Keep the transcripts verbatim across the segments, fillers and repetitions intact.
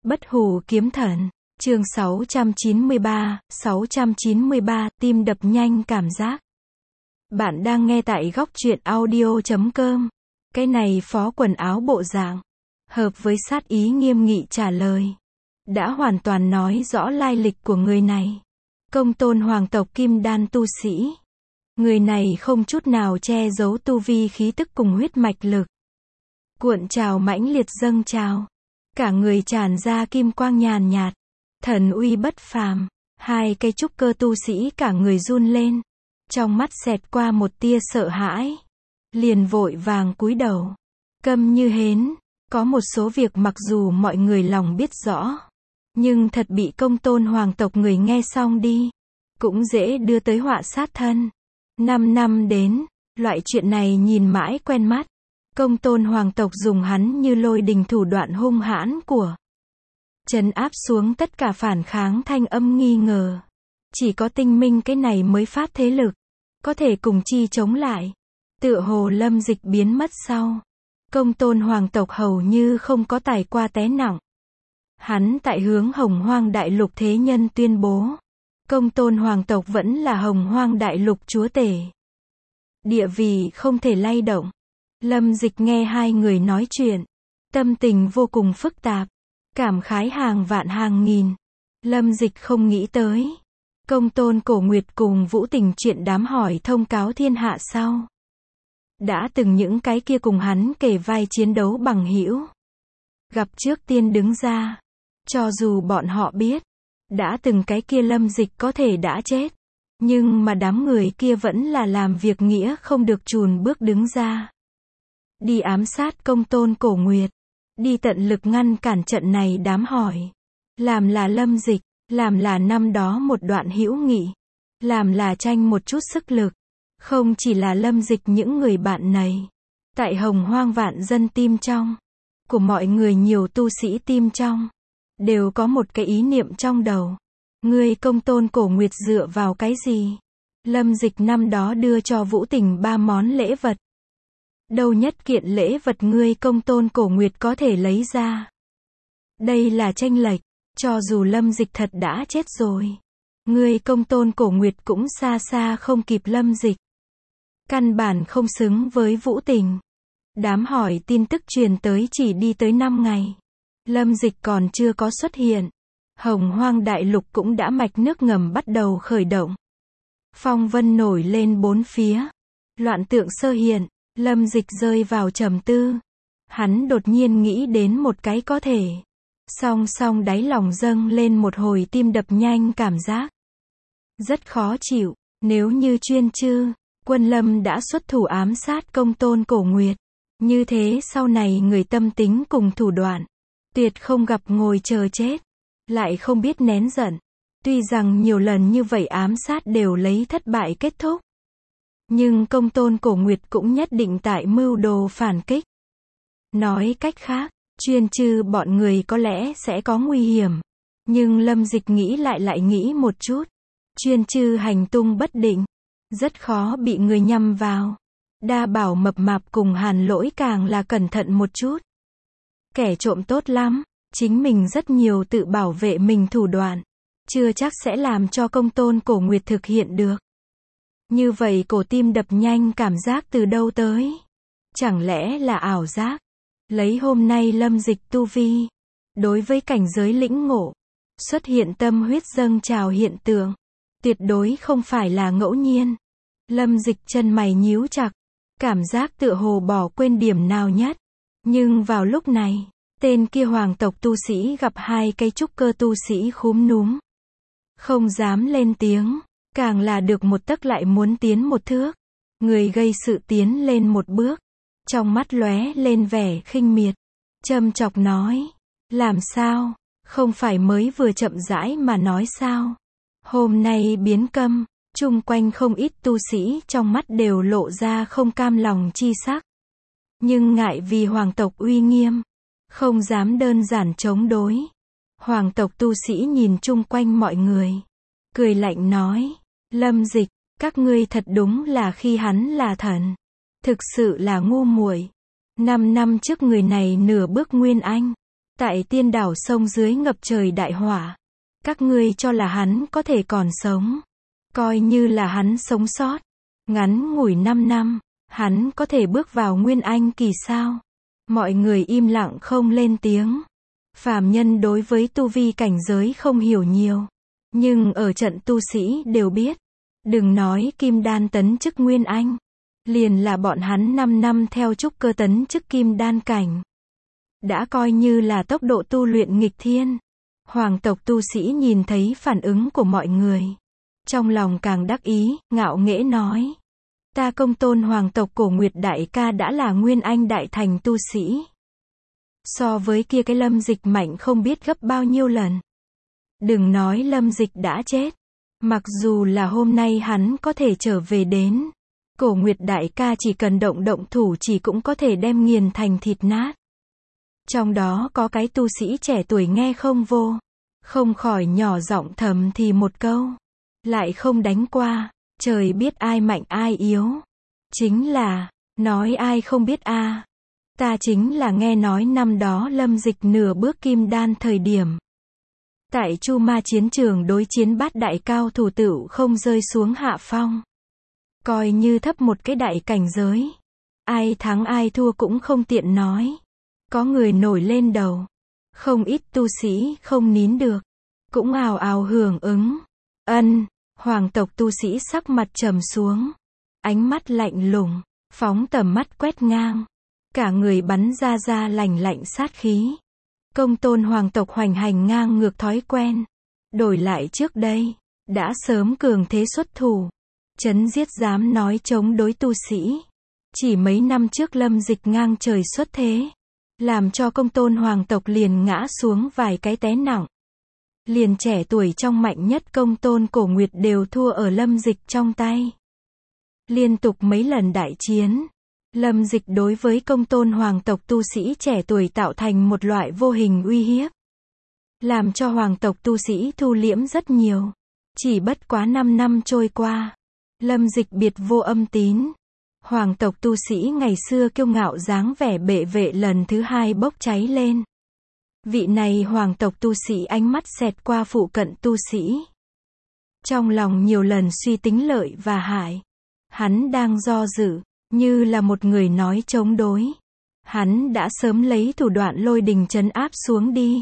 Bất hủ kiếm thần, chương sáu trăm chín mươi ba, sáu trăm chín mươi ba, tim đập nhanh cảm giác. Bạn đang nghe tại góc truyện audio chấm com. Cái này phó quần áo bộ dạng, hợp với sát ý nghiêm nghị trả lời. Đã hoàn toàn nói rõ lai lịch của người này. Công tôn hoàng tộc kim đan tu sĩ. Người này không chút nào che giấu tu vi khí tức cùng huyết mạch lực. Cuộn trào mãnh liệt dâng trào. Cả người tràn ra kim quang nhàn nhạt. Thần uy bất phàm. Hai cây trúc cơ tu sĩ cả người run lên. Trong mắt xẹt qua một tia sợ hãi. Liền vội vàng cúi đầu. Câm như hến. Có một số việc mặc dù mọi người lòng biết rõ. Nhưng thật bị công tôn hoàng tộc người nghe xong đi. Cũng dễ đưa tới họa sát thân. Năm năm đến, loại chuyện này nhìn mãi quen mắt. Công tôn hoàng tộc dùng hắn như lôi đình thủ đoạn hung hãn của trấn áp xuống tất cả phản kháng thanh âm nghi ngờ. Chỉ có tinh minh cái này mới phát thế lực. Có thể cùng chi chống lại. Tựa hồ Lâm Dịch biến mất sau. Công tôn hoàng tộc hầu như không có tài qua té nặng. Hắn tại hướng Hồng Hoang Đại Lục thế nhân tuyên bố. Công tôn hoàng tộc vẫn là Hồng Hoang Đại Lục chúa tể. Địa vị không thể lay động. Lâm Dịch nghe hai người nói chuyện. Tâm tình vô cùng phức tạp. Cảm khái hàng vạn hàng nghìn. Lâm Dịch không nghĩ tới. Công tôn cổ nguyệt cùng Vũ Tình chuyện đám hỏi thông cáo thiên hạ sau. Đã từng những cái kia cùng hắn kề vai chiến đấu bằng hữu. Gặp trước tiên đứng ra. Cho dù bọn họ biết. Đã từng cái kia Lâm Dịch có thể đã chết. Nhưng mà đám người kia vẫn là làm việc nghĩa không được chùn bước đứng ra. Đi ám sát công tôn cổ nguyệt. Đi tận lực ngăn cản trận này đám hỏi. Làm là Lâm Dịch. Làm là năm đó một đoạn hữu nghị. Làm là tranh một chút sức lực. Không chỉ là Lâm Dịch những người bạn này. Tại Hồng Hoang vạn dân tim trong. Của mọi người nhiều tu sĩ tim trong. Đều có một cái ý niệm trong đầu. Ngươi công tôn cổ nguyệt dựa vào cái gì? Lâm Dịch năm đó đưa cho Vũ Tình ba món lễ vật. Đâu nhất kiện lễ vật ngươi công tôn cổ nguyệt có thể lấy ra. Đây là chênh lệch. Cho dù Lâm Dịch thật đã chết rồi. Ngươi công tôn cổ nguyệt cũng xa xa không kịp Lâm Dịch. Căn bản không xứng với Vũ Tình. Đám hỏi tin tức truyền tới chỉ đi tới năm ngày. Lâm Dịch còn chưa có xuất hiện. Hồng Hoang Đại Lục cũng đã mạch nước ngầm bắt đầu khởi động. Phong vân nổi lên bốn phía. Loạn tượng sơ hiện. Lâm Dịch rơi vào trầm tư. Hắn đột nhiên nghĩ đến một cái có thể. Song song đáy lòng dâng lên một hồi tim đập nhanh cảm giác. Rất khó chịu. Nếu như chuyên chư, Quân Lâm đã xuất thủ ám sát công tôn cổ nguyệt. Như thế sau này người tâm tính cùng thủ đoạn. Tuyệt không gặp ngồi chờ chết. Lại không biết nén giận. Tuy rằng nhiều lần như vậy ám sát đều lấy thất bại kết thúc. Nhưng công tôn cổ nguyệt cũng nhất định tại mưu đồ phản kích. Nói cách khác, chuyên chư bọn người có lẽ sẽ có nguy hiểm. Nhưng Lâm Dịch nghĩ lại lại nghĩ một chút. Chuyên chư hành tung bất định. Rất khó bị người nhắm vào. Đa bảo mập mạp cùng Hàn Lỗi càng là cẩn thận một chút. Kẻ trộm tốt lắm. Chính mình rất nhiều tự bảo vệ mình thủ đoạn. Chưa chắc sẽ làm cho công tôn cổ nguyệt thực hiện được. Như vậy cổ tim đập nhanh cảm giác từ đâu tới? Chẳng lẽ là ảo giác? Lấy hôm nay Lâm Dịch tu vi. Đối với cảnh giới lĩnh ngộ. Xuất hiện tâm huyết dâng trào hiện tượng. Tuyệt đối không phải là ngẫu nhiên. Lâm Dịch chân mày nhíu chặt. Cảm giác tựa hồ bỏ quên điểm nào nhất. Nhưng vào lúc này. Tên kia hoàng tộc tu sĩ gặp hai cây trúc cơ tu sĩ khúm núm. Không dám lên tiếng. Càng là được một tấc lại muốn tiến một thước. Người gây sự tiến lên một bước. Trong mắt lóe lên vẻ khinh miệt. Châm chọc nói. Làm sao? Không phải mới vừa chậm rãi mà nói sao? Hôm nay biến câm. Chung quanh không ít tu sĩ trong mắt đều lộ ra không cam lòng chi sắc. Nhưng ngại vì hoàng tộc uy nghiêm. Không dám đơn giản chống đối. Hoàng tộc tu sĩ nhìn chung quanh mọi người. Cười lạnh nói. Lâm Dịch, các ngươi thật đúng là khi hắn là thần. Thực sự là ngu muội. Năm năm trước người này nửa bước nguyên anh. Tại tiên đảo sông dưới ngập trời đại hỏa. Các ngươi cho là hắn có thể còn sống. Coi như là hắn sống sót. Ngắn ngủi năm năm, hắn có thể bước vào Nguyên Anh kỳ sao? Mọi người im lặng không lên tiếng. Phàm nhân đối với tu vi cảnh giới không hiểu nhiều. Nhưng ở trận tu sĩ đều biết. Đừng nói kim đan tấn chức Nguyên Anh. Liền là bọn hắn năm năm theo trúc cơ tấn chức kim đan cảnh. Đã coi như là tốc độ tu luyện nghịch thiên. Hoàng tộc tu sĩ nhìn thấy phản ứng của mọi người. Trong lòng càng đắc ý, ngạo nghễ nói. Ta Công Tôn hoàng tộc Cổ Nguyệt đại ca đã là Nguyên Anh đại thành tu sĩ. So với kia cái Lâm Dịch mạnh không biết gấp bao nhiêu lần. Đừng nói Lâm Dịch đã chết. Mặc dù là hôm nay hắn có thể trở về đến. Cổ Nguyệt đại ca chỉ cần động động thủ chỉ cũng có thể đem nghiền thành thịt nát. Trong đó có cái tu sĩ trẻ tuổi nghe không vô. Không khỏi nhỏ giọng thầm thì một câu. Lại không đánh qua. Trời biết ai mạnh ai yếu. Chính là, nói ai không biết a à. Ta chính là nghe nói năm đó Lâm Dịch nửa bước kim đan thời điểm. Tại Chu Ma chiến trường đối chiến bát đại cao thủ tựu không rơi xuống hạ phong. Coi như thấp một cái đại cảnh giới. Ai thắng ai thua cũng không tiện nói. Có người nổi lên đầu. Không ít tu sĩ không nín được. Cũng ào ào hưởng ứng. Ân, hoàng tộc tu sĩ sắc mặt trầm xuống. Ánh mắt lạnh lùng. Phóng tầm mắt quét ngang. Cả người bắn ra ra lành lạnh sát khí. Công Tôn hoàng tộc hoành hành ngang ngược thói quen. Đổi lại trước đây. Đã sớm cường thế xuất thủ. Chấn giết dám nói chống đối tu sĩ. Chỉ mấy năm trước Lâm Dịch ngang trời xuất thế. Làm cho Công Tôn hoàng tộc liền ngã xuống vài cái té nặng. Liền trẻ tuổi trong mạnh nhất Công Tôn Cổ Nguyệt đều thua ở Lâm Dịch trong tay. Liên tục mấy lần đại chiến. Lâm Dịch đối với Công Tôn hoàng tộc tu sĩ trẻ tuổi tạo thành một loại vô hình uy hiếp. Làm cho hoàng tộc tu sĩ thu liễm rất nhiều. Chỉ bất quá năm năm trôi qua. Lâm Dịch biệt vô âm tín. Hoàng tộc tu sĩ ngày xưa kiêu ngạo dáng vẻ bệ vệ lần thứ hai bốc cháy lên. Vị này hoàng tộc tu sĩ ánh mắt xẹt qua phụ cận tu sĩ. Trong lòng nhiều lần suy tính lợi và hại. Hắn đang do dự, như là một người nói chống đối. Hắn đã sớm lấy thủ đoạn lôi đình trấn áp xuống đi.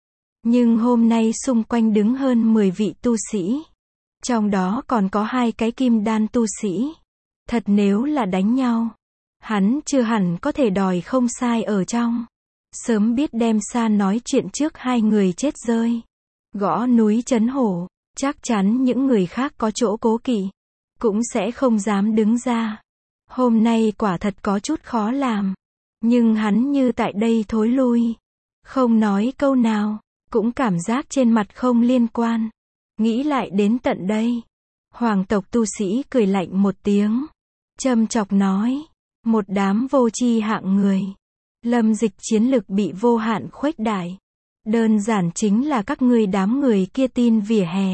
Nhưng hôm nay xung quanh đứng hơn mười vị tu sĩ. Trong đó còn có hai cái kim đan tu sĩ. Thật nếu là đánh nhau, hắn chưa hẳn có thể đòi không sai ở trong. Sớm biết đem xa nói chuyện trước hai người chết rơi. Gõ núi trấn hổ, chắc chắn những người khác có chỗ cố kỵ. Cũng sẽ không dám đứng ra. Hôm nay quả thật có chút khó làm. Nhưng hắn như tại đây thối lui. Không nói câu nào, cũng cảm giác trên mặt không liên quan. Nghĩ lại đến tận đây. Hoàng tộc tu sĩ cười lạnh một tiếng. Châm chọc nói. Một đám vô tri hạng người. Lâm Dịch chiến lực bị vô hạn khuếch đại. Đơn giản chính là các ngươi đám người kia tin vỉa hè.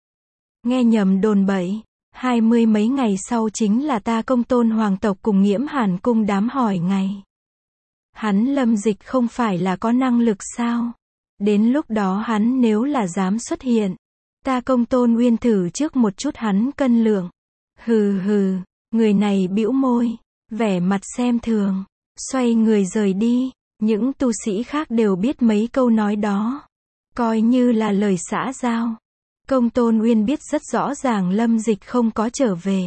Nghe nhầm đồn bậy. Hai mươi mấy ngày sau chính là ta Công Tôn hoàng tộc cùng Nghiễm Hàn cung đám hỏi ngày. Hắn Lâm Dịch không phải là có năng lực sao? Đến lúc đó hắn nếu là dám xuất hiện. Ta Công Tôn Nguyên thử trước một chút hắn cân lượng. Hừ hừ, người này bĩu môi, vẻ mặt xem thường, xoay người rời đi. Những tu sĩ khác đều biết mấy câu nói đó. Coi như là lời xã giao. Công Tôn Nguyên biết rất rõ ràng Lâm Dịch không có trở về.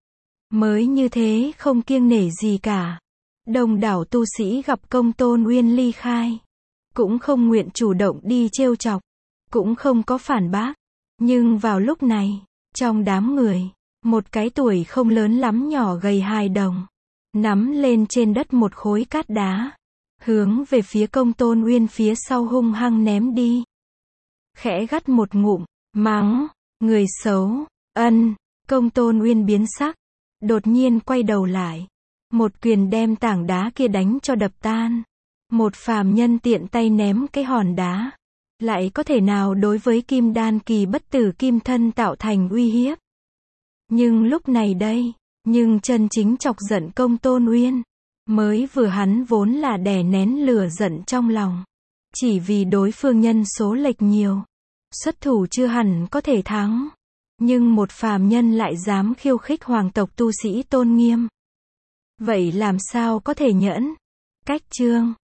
Mới như thế không kiêng nể gì cả. Đông đảo tu sĩ gặp Công Tôn Nguyên ly khai. Cũng không nguyện chủ động đi trêu chọc. Cũng không có phản bác. Nhưng vào lúc này, trong đám người, một cái tuổi không lớn lắm nhỏ gầy hài đồng. Nắm lên trên đất một khối cát đá. Hướng về phía Công Tôn Nguyên phía sau hung hăng ném đi. Khẽ gắt một ngụm. Mắng, người xấu, ân, Công Tôn Nguyên biến sắc, đột nhiên quay đầu lại, một quyền đem tảng đá kia đánh cho đập tan. Một phàm nhân tiện tay ném cái hòn đá, lại có thể nào đối với kim đan kỳ bất tử kim thân tạo thành uy hiếp. Nhưng lúc này đây, nhưng chân chính chọc giận Công Tôn Nguyên, mới vừa hắn vốn là đè nén lửa giận trong lòng. Chỉ vì đối phương nhân số lệch nhiều. Xuất thủ chưa hẳn có thể thắng. Nhưng một phàm nhân lại dám khiêu khích hoàng tộc tu sĩ tôn nghiêm. Vậy làm sao có thể nhẫn? Cách chương